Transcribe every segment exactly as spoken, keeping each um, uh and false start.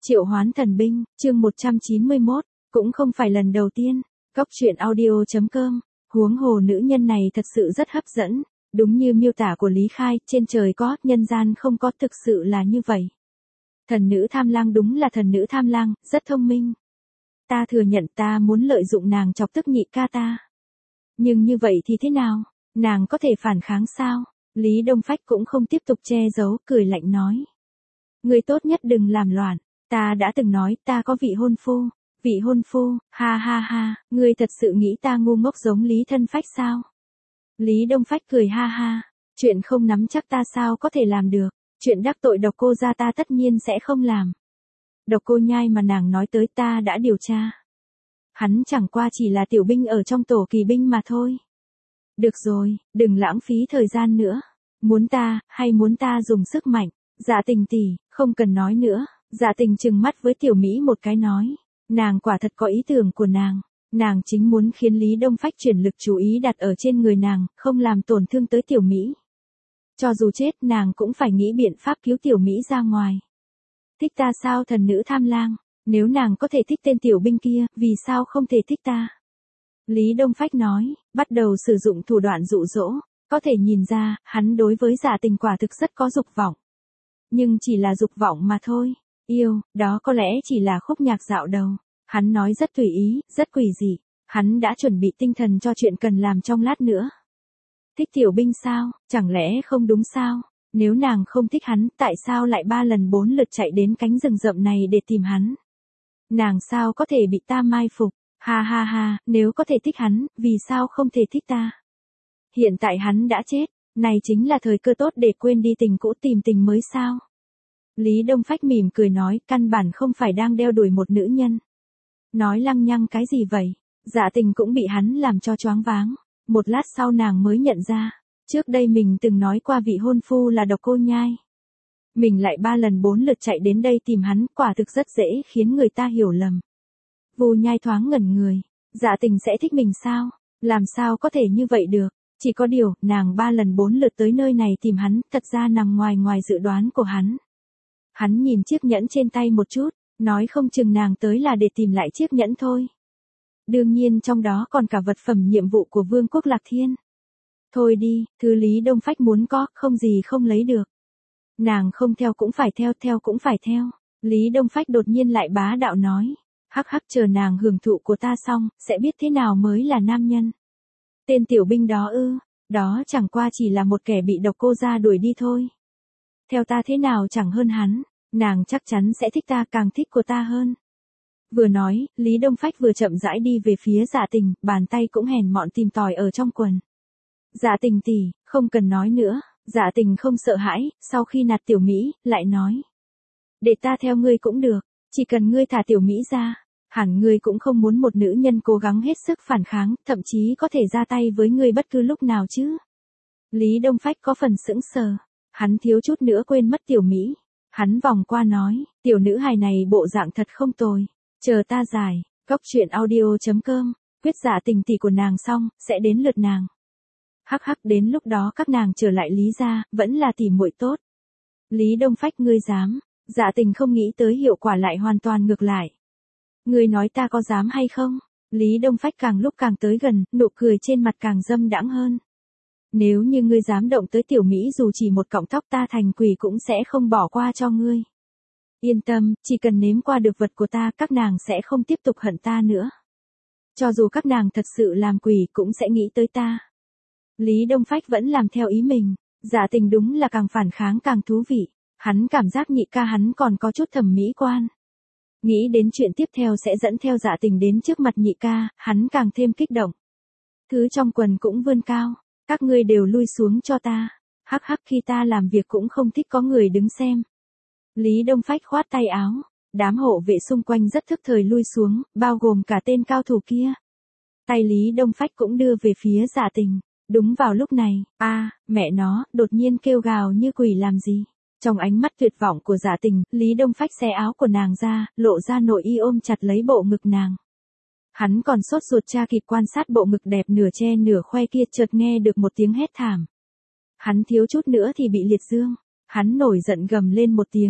Triệu Hoán Thần Binh, chương một trăm chín mươi mốt, cũng không phải lần đầu tiên. Cốc truyện audio chấm com, huống hồ nữ nhân này thật sự rất hấp dẫn, đúng như miêu tả của Lý Khai, trên trời có, nhân gian không có, thực sự là như vậy. Thần nữ tham lang đúng là thần nữ tham lang, rất thông minh. Ta thừa nhận ta muốn lợi dụng nàng chọc tức nhị ca ta. Nhưng như vậy thì thế nào? Nàng có thể phản kháng sao? Lý Đông Phách cũng không tiếp tục che giấu, cười lạnh nói. Người tốt nhất đừng làm loạn, ta đã từng nói ta có vị hôn phu, vị hôn phu, ha ha ha, ngươi thật sự nghĩ ta ngu ngốc giống Lý Thân Phách sao? Lý Đông Phách cười ha ha, chuyện không nắm chắc ta sao có thể làm được, chuyện đắc tội Độc Cô gia ta tất nhiên sẽ không làm. Độc Cô Nhai mà nàng nói tới ta đã điều tra. Hắn chẳng qua chỉ là tiểu binh ở trong tổ kỳ binh mà thôi. Được rồi, đừng lãng phí thời gian nữa. Muốn ta, hay muốn ta dùng sức mạnh? Dạ Tình tỷ, không cần nói nữa. Dạ Tình trừng mắt với Tiểu Mỹ một cái nói. Nàng quả thật có ý tưởng của nàng. Nàng chính muốn khiến Lý Đông Phách chuyển lực chú ý đặt ở trên người nàng, không làm tổn thương tới Tiểu Mỹ. Cho dù chết nàng cũng phải nghĩ biện pháp cứu Tiểu Mỹ ra ngoài. Thích ta sao thần nữ tham lang? Nếu nàng có thể thích tên tiểu binh kia, vì sao không thể thích ta? Lý Đông Phách nói, bắt đầu sử dụng thủ đoạn dụ dỗ, có thể nhìn ra, hắn đối với Dạ Tình quả thực rất có dục vọng. Nhưng chỉ là dục vọng mà thôi, yêu, đó có lẽ chỉ là khúc nhạc dạo đầu. Hắn nói rất tùy ý, rất quỷ dị, hắn đã chuẩn bị tinh thần cho chuyện cần làm trong lát nữa. Thích tiểu binh sao, chẳng lẽ không đúng sao? Nếu nàng không thích hắn, tại sao lại ba lần bốn lượt chạy đến cánh rừng rậm này để tìm hắn? Nàng sao có thể bị ta mai phục? Ha ha ha, nếu có thể thích hắn, vì sao không thể thích ta? Hiện tại hắn đã chết, này chính là thời cơ tốt để quên đi tình cũ tìm tình mới sao? Lý Đông Phách mỉm cười nói, căn bản không phải đang đeo đuổi một nữ nhân. Nói lăng nhăng cái gì vậy? Dạ Tình cũng bị hắn làm cho choáng váng. Một lát sau nàng mới nhận ra, trước đây mình từng nói qua vị hôn phu là Độc Cô Nhai. Mình lại ba lần bốn lượt chạy đến đây tìm hắn, quả thực rất dễ khiến người ta hiểu lầm. Vu Nhai thoáng ngẩn người, Dạ Tình sẽ thích mình sao? Làm sao có thể như vậy được? Chỉ có điều, nàng ba lần bốn lượt tới nơi này tìm hắn, thật ra nằm ngoài ngoài dự đoán của hắn. Hắn nhìn chiếc nhẫn trên tay một chút, nói không chừng nàng tới là để tìm lại chiếc nhẫn thôi. Đương nhiên trong đó còn cả vật phẩm nhiệm vụ của Vương quốc Lạc Thiên. Thôi đi, thứ Lý Đông Phách muốn có, không gì không lấy được. Nàng không theo cũng phải theo, theo cũng phải theo. Lý Đông Phách đột nhiên lại bá đạo nói. Hắc hắc, chờ nàng hưởng thụ của ta xong, sẽ biết thế nào mới là nam nhân. Tên tiểu binh đó ư, đó chẳng qua chỉ là một kẻ bị Độc Cô gia đuổi đi thôi. Theo ta thế nào chẳng hơn hắn, nàng chắc chắn sẽ thích ta, càng thích của ta hơn. Vừa nói, Lý Đông Phách vừa chậm rãi đi về phía Dạ Tình, bàn tay cũng hèn mọn tìm tòi ở trong quần. Dạ Tình tỷ, không cần nói nữa. Dạ Tình không sợ hãi, sau khi nạt Tiểu Mỹ, lại nói. Để ta theo ngươi cũng được, chỉ cần ngươi thả Tiểu Mỹ ra, hẳn ngươi cũng không muốn một nữ nhân cố gắng hết sức phản kháng, thậm chí có thể ra tay với ngươi bất cứ lúc nào chứ. Lý Đông Phách có phần sững sờ, hắn thiếu chút nữa quên mất Tiểu Mỹ. Hắn vòng qua nói, tiểu nữ hài này bộ dạng thật không tồi, chờ ta giải, cốc truyện audio chấm com, quyết Dạ Tình tỷ của nàng xong, sẽ đến lượt nàng. Hắc hắc, đến lúc đó các nàng trở lại Lý gia, vẫn là tỉ muội tốt. Lý Đông Phách, ngươi dám? Dạ Tình không nghĩ tới hiệu quả lại hoàn toàn ngược lại. Ngươi nói ta có dám hay không? Lý Đông Phách càng lúc càng tới gần, nụ cười trên mặt càng dâm đãng hơn. Nếu như ngươi dám động tới Tiểu Mỹ dù chỉ một cọng tóc, ta thành quỷ cũng sẽ không bỏ qua cho ngươi. Yên tâm, chỉ cần nếm qua được vật của ta, các nàng sẽ không tiếp tục hận ta nữa. Cho dù các nàng thật sự làm quỷ cũng sẽ nghĩ tới ta. Lý Đông Phách vẫn làm theo ý mình. Dạ Tình đúng là càng phản kháng càng thú vị. Hắn cảm giác nhị ca hắn còn có chút thẩm mỹ quan. Nghĩ đến chuyện tiếp theo sẽ dẫn theo Dạ Tình đến trước mặt nhị ca, hắn càng thêm kích động. Thứ trong quần cũng vươn cao. Các ngươi đều lui xuống cho ta. Hắc hắc, khi ta làm việc cũng không thích có người đứng xem. Lý Đông Phách khoát tay áo. Đám hộ vệ xung quanh rất thức thời lui xuống, bao gồm cả tên cao thủ kia. Tay Lý Đông Phách cũng đưa về phía Dạ Tình. Đúng vào lúc này, a à, mẹ nó, đột nhiên kêu gào như quỷ làm gì? Trong ánh mắt tuyệt vọng của Dạ Tình, Lý Đông Phách xé áo của nàng ra, lộ ra nội y ôm chặt lấy bộ ngực nàng. Hắn còn sốt ruột tra kịp quan sát bộ ngực đẹp nửa che nửa khoe kia, chợt nghe được một tiếng hét thảm. Hắn thiếu chút nữa thì bị liệt dương. Hắn nổi giận gầm lên một tiếng.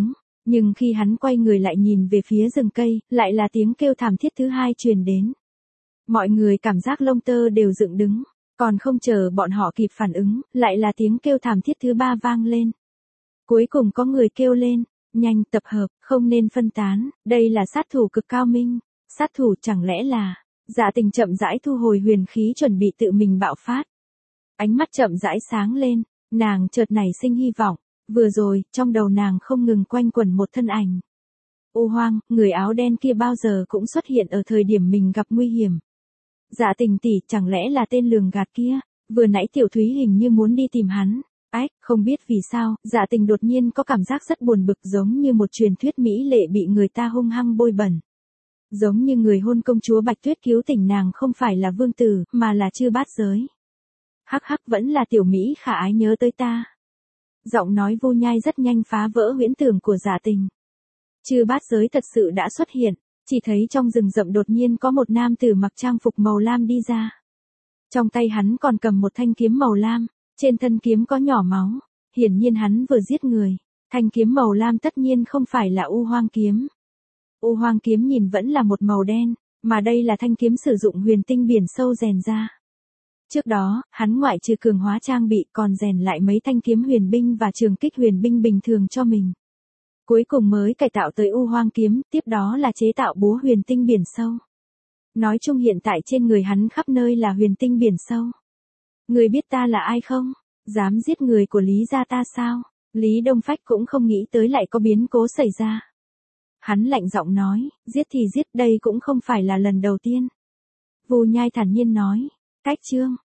Nhưng khi hắn quay người lại nhìn về phía rừng cây, lại là tiếng kêu thảm thiết thứ hai truyền đến. Mọi người cảm giác lông tơ đều dựng đứng, còn không chờ bọn họ kịp phản ứng, lại là tiếng kêu thảm thiết thứ ba vang lên. Cuối cùng có người kêu lên, nhanh tập hợp, không nên phân tán, đây là sát thủ cực cao minh. Sát thủ chẳng lẽ là... Dạ Tình chậm rãi thu hồi huyền khí chuẩn bị tự mình bạo phát. Ánh mắt chậm rãi sáng lên, nàng chợt nảy sinh hy vọng. Vừa rồi, trong đầu nàng không ngừng quanh quẩn một thân ảnh. U Hoang, người áo đen kia bao giờ cũng xuất hiện ở thời điểm mình gặp nguy hiểm. Dạ Tình tỷ, chẳng lẽ là tên lường gạt kia? Vừa nãy Tiểu Thúy hình như muốn đi tìm hắn. Ách, không biết vì sao, Dạ Tình đột nhiên có cảm giác rất buồn bực, giống như một truyền thuyết mỹ lệ bị người ta hung hăng bôi bẩn. Giống như người hôn công chúa Bạch Tuyết cứu tỉnh nàng không phải là vương tử, mà là Chư Bát Giới. Hắc hắc, vẫn là tiểu Mỹ khả ái nhớ tới ta. Giọng nói vô nhai rất nhanh phá vỡ huyễn tưởng của Dạ Tình. Chư Bát Giới thật sự đã xuất hiện, chỉ thấy trong rừng rậm đột nhiên có một nam tử mặc trang phục màu lam đi ra. Trong tay hắn còn cầm một thanh kiếm màu lam, trên thân kiếm có nhỏ máu, hiển nhiên hắn vừa giết người. Thanh kiếm màu lam tất nhiên không phải là U Hoang kiếm. U Hoang kiếm nhìn vẫn là một màu đen, mà đây là thanh kiếm sử dụng huyền tinh biển sâu rèn ra. Trước đó, hắn ngoại trừ cường hóa trang bị còn rèn lại mấy thanh kiếm huyền binh và trường kích huyền binh bình thường cho mình. Cuối cùng mới cải tạo tới U Hoang kiếm, tiếp đó là chế tạo búa huyền tinh biển sâu. Nói chung hiện tại trên người hắn khắp nơi là huyền tinh biển sâu. Người biết ta là ai không? Dám giết người của Lý gia ta sao? Lý Đông Phách cũng không nghĩ tới lại có biến cố xảy ra. Hắn lạnh giọng nói, giết thì giết, đây cũng không phải là lần đầu tiên. Vu Nhai thản nhiên nói, cách chương,